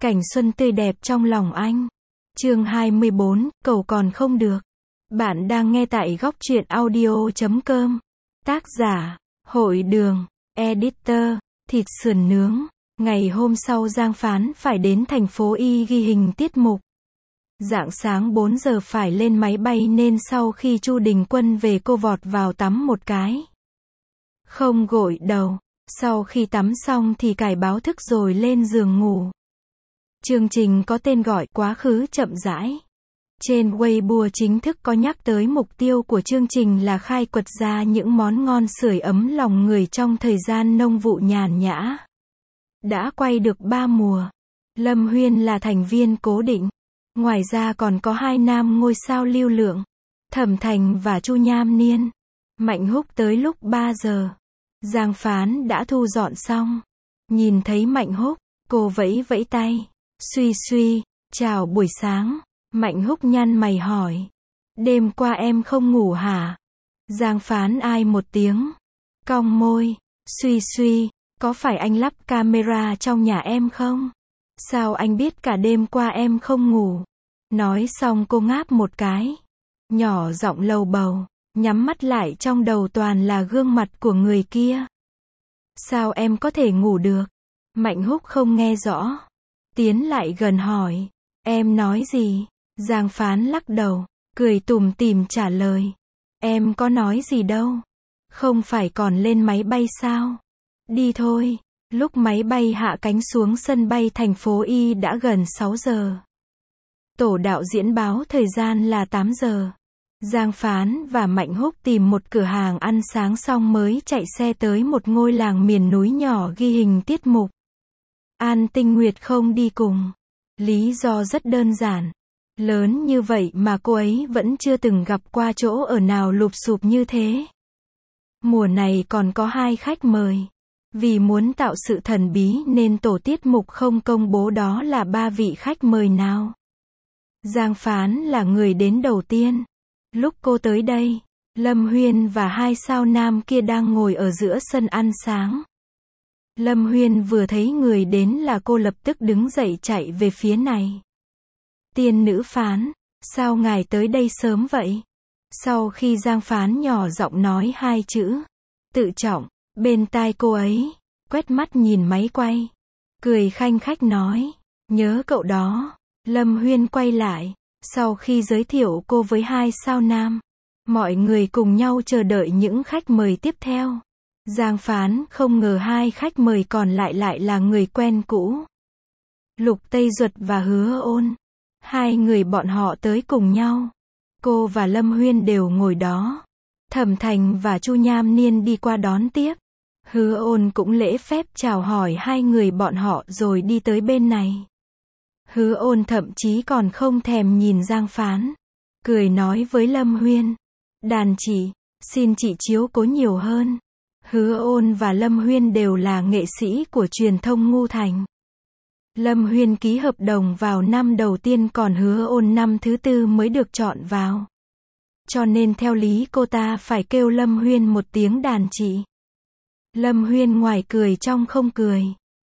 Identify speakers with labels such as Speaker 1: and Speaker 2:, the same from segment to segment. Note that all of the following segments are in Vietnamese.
Speaker 1: Cảnh xuân tươi đẹp trong lòng anh. Chương 24, cầu còn không được. Bạn đang nghe tại góc truyện audio.com. Tác giả, Hội Đường, Editor, thịt sườn nướng. Ngày hôm sau Giang Phán phải đến thành phố Y ghi hình tiết mục. Rạng sáng 4 giờ phải lên máy bay nên sau khi Chu Đình Quân về cô vọt vào tắm một cái. Không gội đầu. Sau khi tắm xong thì cài báo thức rồi lên giường ngủ. Chương trình có tên gọi Quá khứ chậm rãi. Trên Weibo chính thức có nhắc tới mục tiêu của chương trình là khai quật ra những món ngon sưởi ấm lòng người trong thời gian nông vụ nhàn nhã. Đã quay được 3 mùa. Lâm Huyên là thành viên cố định. Ngoài ra còn có 2 nam ngôi sao lưu lượng. Thẩm Thành và Chu Nham Niên. Mạnh Húc tới lúc 3 giờ. Giang Phán đã thu dọn xong. Nhìn thấy Mạnh Húc, cô vẫy vẫy tay. Suy suy, chào buổi sáng. Mạnh Húc nhăn mày hỏi. Đêm qua em không ngủ hả? Giang Phán ai một tiếng. Cong môi. Suy suy, có phải anh lắp camera trong nhà em không? Sao anh biết cả đêm qua em không ngủ? Nói xong cô ngáp một cái. Nhỏ giọng lầu bầu. Nhắm mắt lại trong đầu toàn là gương mặt của người kia. Sao em có thể ngủ được? Mạnh Húc không nghe rõ. Tiến lại gần hỏi. Em nói gì? Giang Phán lắc đầu. Cười tủm tỉm trả lời. Em có nói gì đâu. Không phải còn lên máy bay sao? Đi thôi. Lúc máy bay hạ cánh xuống sân bay thành phố Y đã gần 6 giờ. Tổ đạo diễn báo thời gian là 8 giờ. Giang Phán và Mạnh Húc tìm một cửa hàng ăn sáng xong mới chạy xe tới một ngôi làng miền núi nhỏ ghi hình tiết mục. An Tinh Nguyệt không đi cùng. Lý do rất đơn giản. Lớn như vậy mà cô ấy vẫn chưa từng gặp qua chỗ ở nào lụp xụp như thế. Mùa này còn có 2 khách mời. Vì muốn tạo sự thần bí nên tổ tiết mục không công bố đó là 3 vị khách mời nào. Giang Phán là người đến đầu tiên. Lúc cô tới đây, Lâm Huyên và 2 sao nam kia đang ngồi ở giữa sân ăn sáng. Lâm Huyên vừa thấy người đến là cô lập tức đứng dậy chạy về phía này. Tiên nữ Phán, sao ngài tới đây sớm vậy? Sau khi Giang Phán nhỏ giọng nói 2 chữ tự trọng, bên tai cô ấy, quét mắt nhìn máy quay. Cười khanh khách nói, nhớ cậu đó. Lâm Huyên quay lại. Sau khi giới thiệu cô với 2 sao nam, mọi người cùng nhau chờ đợi những khách mời tiếp theo. Giang Phán không ngờ 2 khách mời còn lại lại là người quen cũ. Lục Tây Duật và Hứa Ôn. 2 người bọn họ tới cùng nhau. Cô và Lâm Huyên đều ngồi đó. Thẩm Thành và Chu Nham Niên đi qua đón tiếp. Hứa Ôn cũng lễ phép chào hỏi 2 người bọn họ rồi đi tới bên này. Hứa Ôn thậm chí còn không thèm nhìn Giang Phán. Cười nói với Lâm Huyên. Đàn chị, xin chị chiếu cố nhiều hơn. Hứa Ôn và Lâm Huyên đều là nghệ sĩ của truyền thông Ngu Thành. Lâm Huyên ký hợp đồng vào năm đầu tiên còn Hứa Ôn năm thứ 4 mới được chọn vào. Cho nên theo lý cô ta phải kêu Lâm Huyên một tiếng đàn chị. Lâm Huyên ngoài cười trong không cười.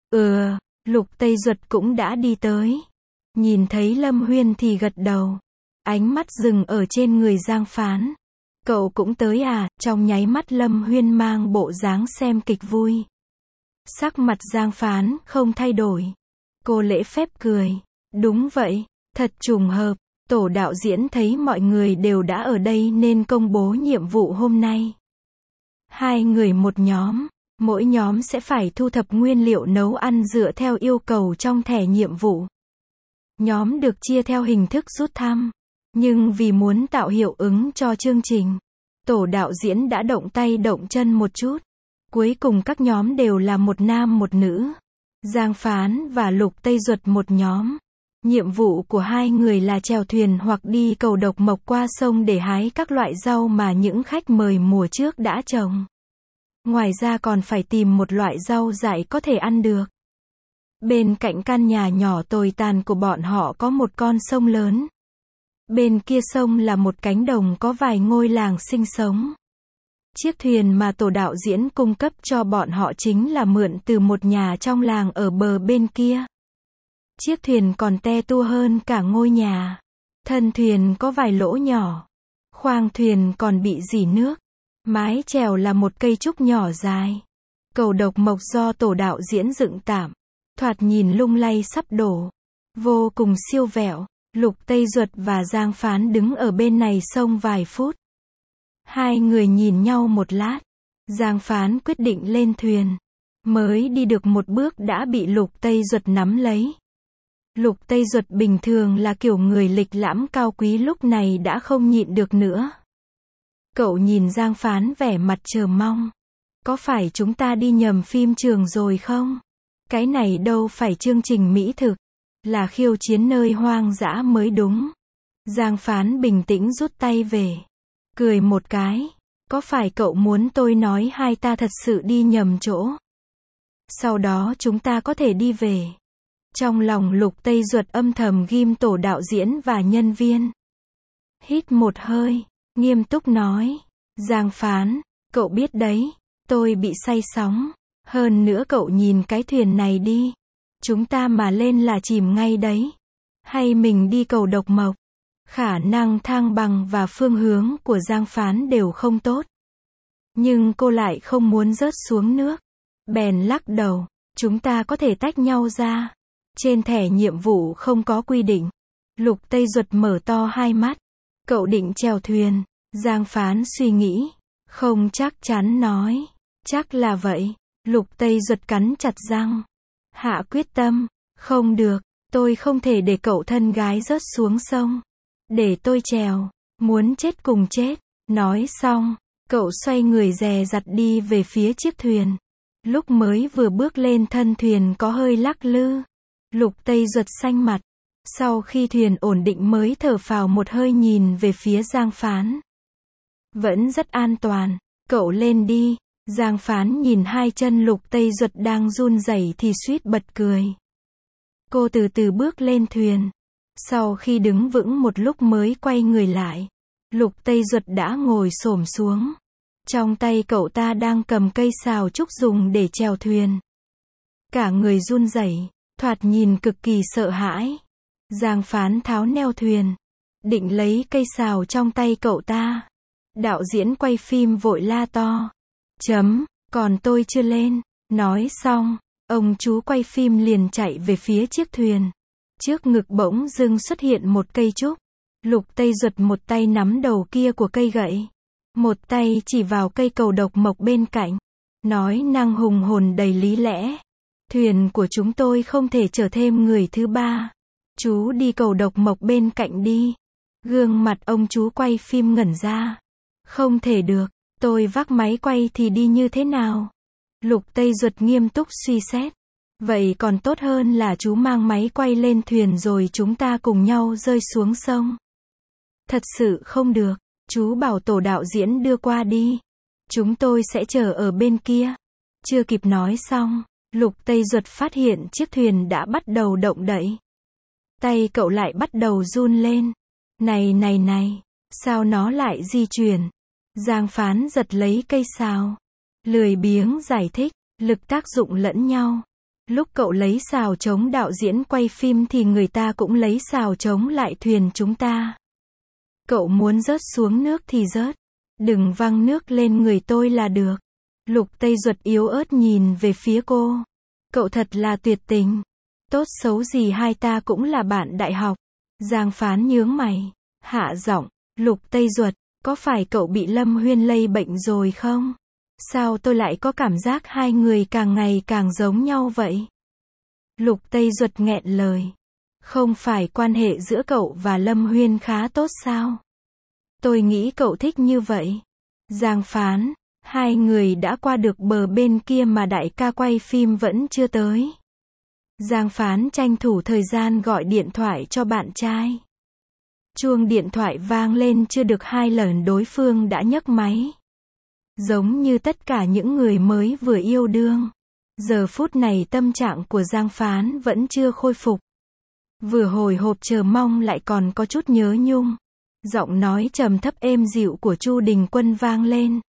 Speaker 1: Lục Tây Duật cũng đã đi tới. Nhìn thấy Lâm Huyên thì gật đầu. Ánh mắt dừng ở trên người Giang Phán. Cậu cũng tới à? Trong nháy mắt Lâm Huyên mang bộ dáng xem kịch vui. Sắc mặt Giang Phán không thay đổi. Cô lễ phép cười. Đúng vậy, thật trùng hợp. Tổ đạo diễn thấy mọi người đều đã ở đây nên công bố nhiệm vụ hôm nay. 2 người một nhóm. Mỗi nhóm sẽ phải thu thập nguyên liệu nấu ăn dựa theo yêu cầu trong thẻ nhiệm vụ. Nhóm được chia theo hình thức rút thăm. Nhưng vì muốn tạo hiệu ứng cho chương trình, tổ đạo diễn đã động tay động chân một chút. Cuối cùng các nhóm đều là một nam một nữ. Giang Phán và Lục Tây Duật một nhóm. Nhiệm vụ của 2 người là chèo thuyền hoặc đi cầu độc mộc qua sông để hái các loại rau mà những khách mời mùa trước đã trồng. Ngoài ra còn phải tìm một loại rau dại có thể ăn được. Bên cạnh căn nhà nhỏ tồi tàn của bọn họ có một con sông lớn. Bên kia sông là một cánh đồng có vài ngôi làng sinh sống. Chiếc thuyền mà tổ đạo diễn cung cấp cho bọn họ chính là mượn từ một nhà trong làng ở bờ bên kia. Chiếc thuyền còn te tua hơn cả ngôi nhà. Thân thuyền có vài lỗ nhỏ. Khoang thuyền còn bị rỉ nước. Mái chèo là một cây trúc nhỏ dài. Cầu độc mộc do tổ đạo diễn dựng tạm. Thoạt nhìn lung lay sắp đổ. Vô cùng siêu vẹo. Lục Tây Duật và Giang Phán đứng ở bên này sông vài phút. Hai người nhìn nhau một lát. Giang Phán quyết định lên thuyền. Mới đi được một bước đã bị Lục Tây Duật nắm lấy. Lục Tây Duật bình thường là kiểu người lịch lãm cao quý, lúc này đã không nhịn được nữa. Cậu nhìn Giang Phán vẻ mặt chờ mong. Có phải chúng ta đi nhầm phim trường rồi không? Cái này đâu phải chương trình mỹ thực. Là khiêu chiến nơi hoang dã mới đúng. Giang Phán bình tĩnh rút tay về. Cười một cái. Có phải cậu muốn tôi nói hai ta thật sự đi nhầm chỗ? Sau đó chúng ta có thể đi về. Trong lòng Lục Tây Duật âm thầm ghim tổ đạo diễn và nhân viên. Hít một hơi, nghiêm túc nói. Giang Phán, cậu biết đấy, tôi bị say sóng. Hơn nữa cậu nhìn cái thuyền này đi. Chúng ta mà lên là chìm ngay đấy. Hay mình đi cầu độc mộc. Khả năng thăng bằng và phương hướng của Giang Phán đều không tốt. Nhưng cô lại không muốn rớt xuống nước. Bèn lắc đầu, chúng ta có thể tách nhau ra. Trên thẻ nhiệm vụ không có quy định. Lục Tây Duật mở to hai mắt. Cậu định chèo thuyền. Giang Phán suy nghĩ. Không chắc chắn nói. Chắc là vậy. Lục Tây Duật cắn chặt răng. Hạ quyết tâm. Không được. Tôi không thể để cậu thân gái rớt xuống sông. Để tôi chèo. Muốn chết cùng chết. Nói xong, cậu xoay người dè dặt đi về phía chiếc thuyền. Lúc mới vừa bước lên thân thuyền có hơi lắc lư. Lục Tây Duật xanh mặt. Sau khi thuyền ổn định mới thở phào một hơi nhìn về phía Giang Phán. Vẫn rất an toàn. Cậu lên đi. Giang Phán nhìn hai chân Lục Tây Duật đang run rẩy thì suýt bật cười. Cô từ từ bước lên thuyền. Sau khi đứng vững một lúc mới quay người lại. Lục Tây Duật đã ngồi xổm xuống. Trong tay cậu ta đang cầm cây sào trúc dùng để chèo thuyền. Cả người run rẩy, thoạt nhìn cực kỳ sợ hãi. Giang Phán tháo neo thuyền, định lấy cây sào trong tay cậu ta. Đạo diễn quay phim vội la to. Còn tôi chưa lên. Nói xong, ông chú quay phim liền chạy về phía chiếc thuyền. Trước ngực bỗng dưng xuất hiện một cây trúc. Lục Tây Duật một tay nắm đầu kia của cây gậy. Một tay chỉ vào cây cầu độc mộc bên cạnh. Nói năng hùng hồn đầy lý lẽ. Thuyền của chúng tôi không thể chở thêm người thứ ba. Chú đi cầu độc mộc bên cạnh đi. Gương mặt ông chú quay phim ngẩn ra. Không thể được, tôi vác máy quay thì đi như thế nào? Lục Tây Duật nghiêm túc suy xét. Vậy còn tốt hơn là chú mang máy quay lên thuyền rồi chúng ta cùng nhau rơi xuống sông. Thật sự không được, chú bảo tổ đạo diễn đưa qua đi. Chúng tôi sẽ chờ ở bên kia. Chưa kịp nói xong, Lục Tây Duật phát hiện chiếc thuyền đã bắt đầu động đậy. Tay cậu lại bắt đầu run lên. Này, sao nó lại di chuyển? Giang Phán giật lấy cây sào. Lười biếng giải thích, lực tác dụng lẫn nhau. Lúc cậu lấy sào chống đạo diễn quay phim thì người ta cũng lấy sào chống lại thuyền chúng ta. Cậu muốn rớt xuống nước thì rớt. Đừng văng nước lên người tôi là được. Lục Tây Duật yếu ớt nhìn về phía cô. Cậu thật là tuyệt tình. Tốt xấu gì hai ta cũng là bạn đại học. Giang Phán nhướng mày. Hạ giọng. Lục Tây Duật, có phải cậu bị Lâm Huyên lây bệnh rồi không? Sao tôi lại có cảm giác hai người càng ngày càng giống nhau vậy? Lục Tây Duật nghẹn lời. Không phải quan hệ giữa cậu và Lâm Huyên khá tốt sao? Tôi nghĩ cậu thích như vậy. Giang Phán, hai người đã qua được bờ bên kia mà đại ca quay phim vẫn chưa tới. Giang Phán tranh thủ thời gian gọi điện thoại cho bạn trai. Chuông điện thoại vang lên chưa được 2 lần đối phương đã nhấc máy. Giống như tất cả những người mới vừa yêu đương. Giờ phút này tâm trạng của Giang Phán vẫn chưa khôi phục. Vừa hồi hộp chờ mong lại còn có chút nhớ nhung. Giọng nói trầm thấp êm dịu của Chu Đình Quân vang lên.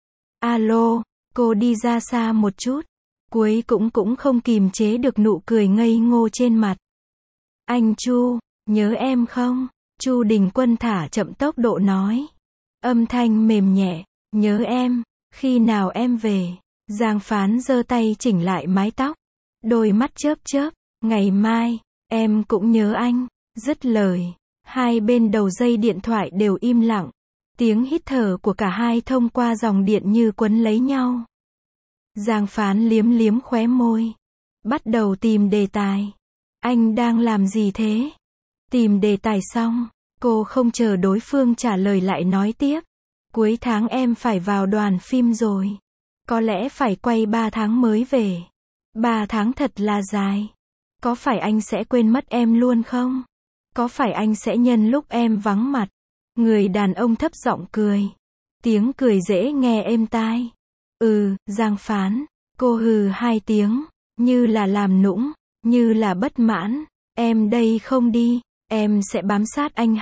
Speaker 1: Alo, cô đi ra xa một chút. Cuối cũng không kìm chế được nụ cười ngây ngô trên mặt. Anh Chu, nhớ em không? Chu Đình Quân thả chậm tốc độ nói. Âm thanh mềm nhẹ, nhớ em, khi nào em về? Giang Phán giơ tay chỉnh lại mái tóc. Đôi mắt chớp chớp, ngày mai, em cũng nhớ anh. Dứt lời, hai bên đầu dây điện thoại đều im lặng. Tiếng hít thở của cả hai thông qua dòng điện như quấn lấy nhau. Giang Phán liếm liếm khóe môi. Bắt đầu tìm đề tài. Anh đang làm gì thế? Tìm đề tài xong, cô không chờ đối phương trả lời lại nói tiếp. Cuối tháng em phải vào đoàn phim rồi. Có lẽ phải quay 3 tháng mới về. 3 tháng thật là dài. Có phải anh sẽ quên mất em luôn không? Có phải anh sẽ nhân lúc em vắng mặt? Người đàn ông thấp giọng cười. Tiếng cười dễ nghe êm tai. Giang Phán. Cô hừ 2 tiếng, như là làm nũng, như là bất mãn. Em đây không đi, em sẽ bám sát anh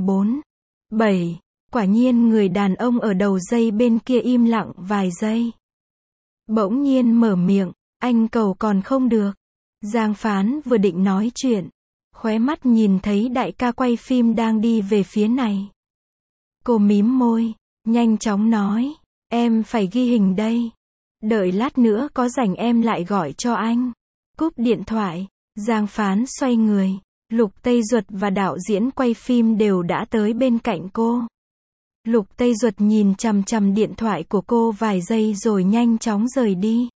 Speaker 1: 24/7. Quả nhiên người đàn ông ở đầu dây bên kia im lặng vài giây. Bỗng nhiên mở miệng, anh cầu còn không được. Giang Phán vừa định nói chuyện, khóe mắt nhìn thấy đại ca quay phim đang đi về phía này. Cô mím môi, nhanh chóng nói, em phải ghi hình đây. Đợi lát nữa có rảnh em lại gọi cho anh. Cúp điện thoại, Giang Phán xoay người, Lục Tây Duật và đạo diễn quay phim đều đã tới bên cạnh cô. Lục Tây Duật nhìn chằm chằm điện thoại của cô vài giây rồi nhanh chóng rời đi.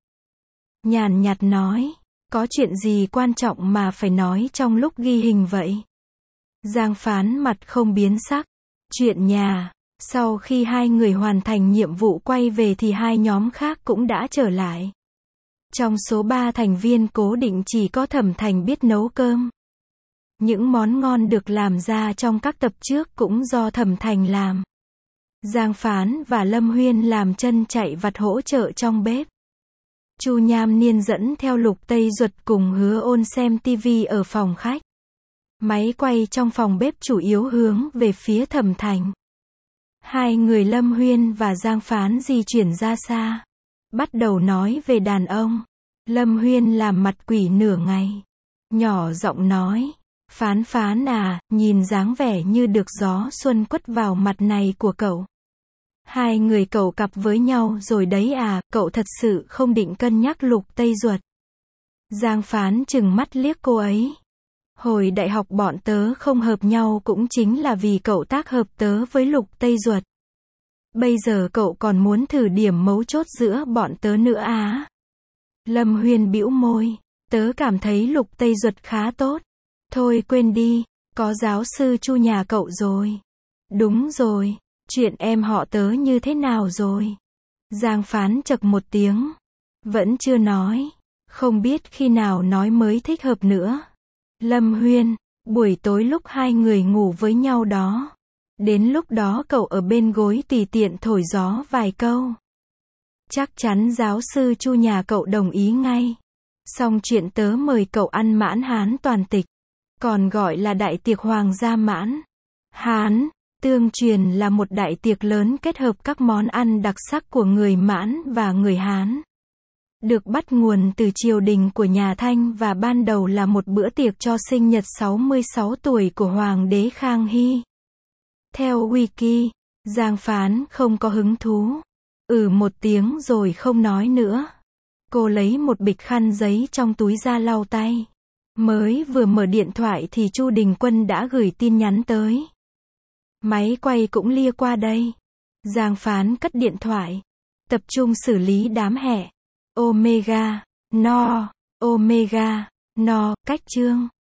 Speaker 1: Nhàn nhạt nói, có chuyện gì quan trọng mà phải nói trong lúc ghi hình vậy? Giang Phán mặt không biến sắc. Chuyện nhà. Sau khi hai người hoàn thành nhiệm vụ quay về thì hai nhóm khác cũng đã trở lại. Trong số 3 thành viên cố định chỉ có Thẩm Thành biết nấu cơm. Những món ngon được làm ra trong các tập trước cũng do Thẩm Thành làm. Giang Phán và Lâm Huyên làm chân chạy vặt hỗ trợ trong bếp. Chu Nham Niên dẫn theo Lục Tây Duật cùng Hứa Ôn xem tivi ở phòng khách. Máy quay trong phòng bếp chủ yếu hướng về phía Thẩm Thành. Hai người Lâm Huyên và Giang Phán di chuyển ra xa. Bắt đầu nói về đàn ông. Lâm Huyên làm mặt quỷ nửa ngày. Nhỏ giọng nói. Phán Phán à, nhìn dáng vẻ như được gió xuân quất vào mặt này của cậu. Hai người cậu cặp với nhau rồi đấy à, cậu thật sự không định cân nhắc Lục Tây Duật. Giang Phán trừng mắt liếc cô ấy. Hồi đại học bọn tớ không hợp nhau cũng chính là vì cậu tác hợp tớ với Lục Tây Duật. Bây giờ cậu còn muốn thử điểm mấu chốt giữa bọn tớ nữa á? Lâm Huyên bĩu môi. Tớ cảm thấy Lục Tây Duật khá tốt. Thôi quên đi, có giáo sư Chu nhà cậu rồi. Đúng rồi, chuyện em họ tớ như thế nào rồi? Giang Phán chậc một tiếng. Vẫn chưa nói. Không biết khi nào nói mới thích hợp nữa. Lâm Huyên, buổi tối lúc hai người ngủ với nhau đó. Đến lúc đó cậu ở bên gối tùy tiện thổi gió vài câu. Chắc chắn giáo sư Chu nhà cậu đồng ý ngay. Xong chuyện tớ mời cậu ăn mãn Hán toàn tịch. Còn gọi là đại tiệc Hoàng gia mãn Hán. Tương truyền là một đại tiệc lớn kết hợp các món ăn đặc sắc của người Mãn và người Hán. Được bắt nguồn từ triều đình của nhà Thanh và ban đầu là một bữa tiệc cho sinh nhật 66 tuổi của Hoàng đế Khang Hy. Theo Wiki, Giang Phán không có hứng thú. Một tiếng rồi không nói nữa. Cô lấy một bịch khăn giấy trong túi ra lau tay. Mới vừa mở điện thoại thì Chu Đình Quân đã gửi tin nhắn tới. Máy quay cũng lia qua đây. Giang Phán cất điện thoại. Tập trung xử lý đám hẹ. Omega, no, cách chương.